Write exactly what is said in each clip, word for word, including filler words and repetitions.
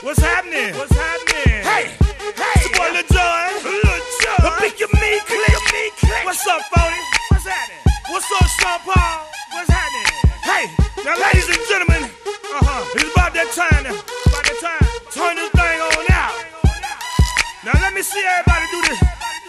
What's happening? What's happening? Hey, hey, it's your boy Lil Jon. Lil Jon. The Big Me Click. What's up, Phony? What's happening? What's up, Sean Paul? What's happening? Hey, now, ladies and gentlemen, uh-huh, it's about that time now. About that time. Turn this thing on out. Now let me see everybody do this.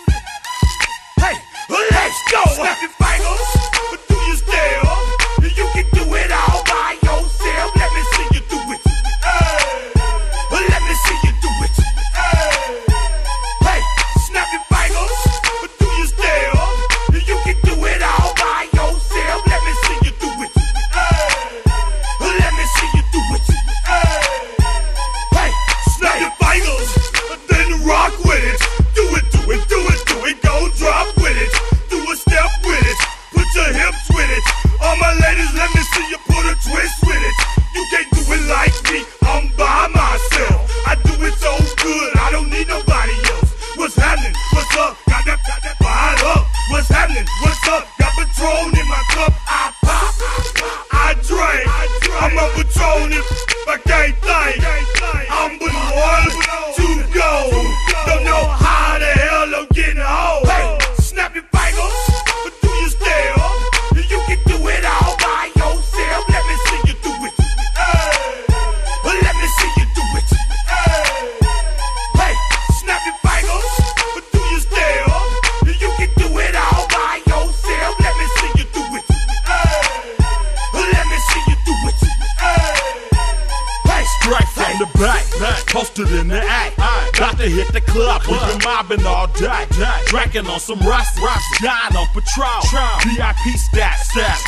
Hey, let's go. Snap your fingers, but do you still? You can do it all by yourself. Let me see you do it. Hey, let me see you do it. Hey, hey, snap your fingers, but do you still? You can do it all by yourself. Let me see you do it. Hey, let me see you do it. Hey, hey, snap your fingers, then rock with it. Do it, do it, do it, do it. Go drop with it. Do a step with it. Put your hips with it. All my ladies, let me see you put a twist with it. You can't do it like me, I'm by myself. I do it so good, I don't need nobody else. What's happening? What's up? Got that, got that fired up. What's happening? What's up? Got Patron in my cup. I pop, I drink. I'm a Patron if I can't think. I'm with one, two, go. Don't know how the hell I'm getting home. Hey, snap your fingers, but do you still? You can do it all by yourself. Let me see you do it. Hey, let me see you do it. Hey, hey, snap your fingers, but do you still? You can do it all by yourself. Let me see you do it. Hey, let me see you do it. Hey, hey, straight from the back, posted in the act. Got to hit the club, we've been mobbing all day. Drinking on some rust, dying on Patron. V I P stats, stats.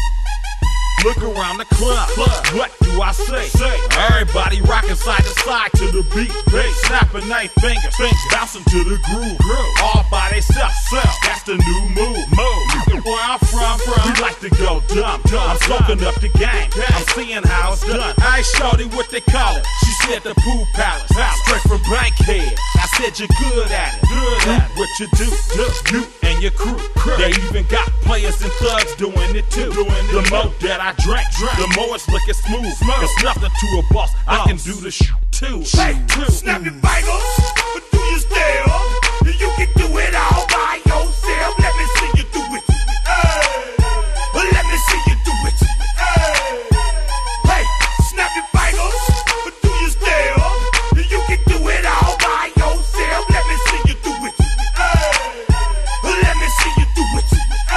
Look around the club, what do I say? Everybody rocking side to side to the beat, snapping they fingers, bouncing to the groove, all by themselves. That's the new move. Where I'm from, we like to go dumb. I'm soaking up the game, I'm seeing how it's done. I ain't shorty what they call it. She said the pool palace, straight from Bankhead. I said you're good at it, good at it. What you do, do, you and your crew. They even got players and thugs doing it too. The more that I drink, the more it's looking smooth. It's nothing to a boss, I can do the sh too. Hey, snap your fingers, but do you still? You can do it all by yourself. Let me see you do it. Hey, let me see you do it. Hey, hey, snap your fingers, but do you still? You can do it all by yourself. Let me see you do it. Hey, let me see you do it.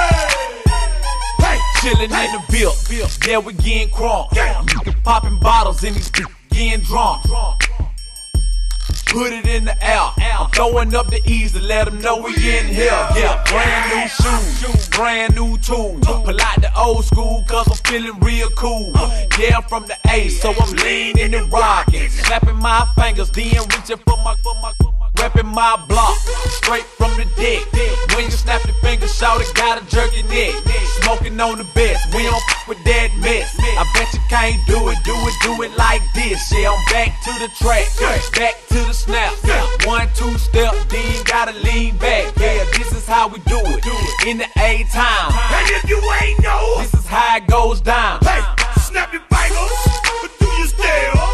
Hey, chillin' in the bill, yeah, we getting crunk. Popping bottles in these getting drunk. Put it in the air, I'm throwing up the E's to let them know we in here. Yeah, brand new shoes, brand new tools. Pull out the old school cause I'm feeling real cool. Yeah, I'm from the A, so I'm leaning and rocking. Snapping my fingers, then reaching for my, for my, for my reppin' my block, straight from the deck. When you snap your fingers, shout it, gotta jerk your neck. Smoking on the best, we don't f with that mess. I bet you can't do it, do it, do it like this. Yeah, I'm back to the track, back to the snap. One, two step, then gotta lean back. Yeah, this is how we do it, in the A time. And if you ain't know, this is how it goes down. Hey, snap your fingers, but do you still?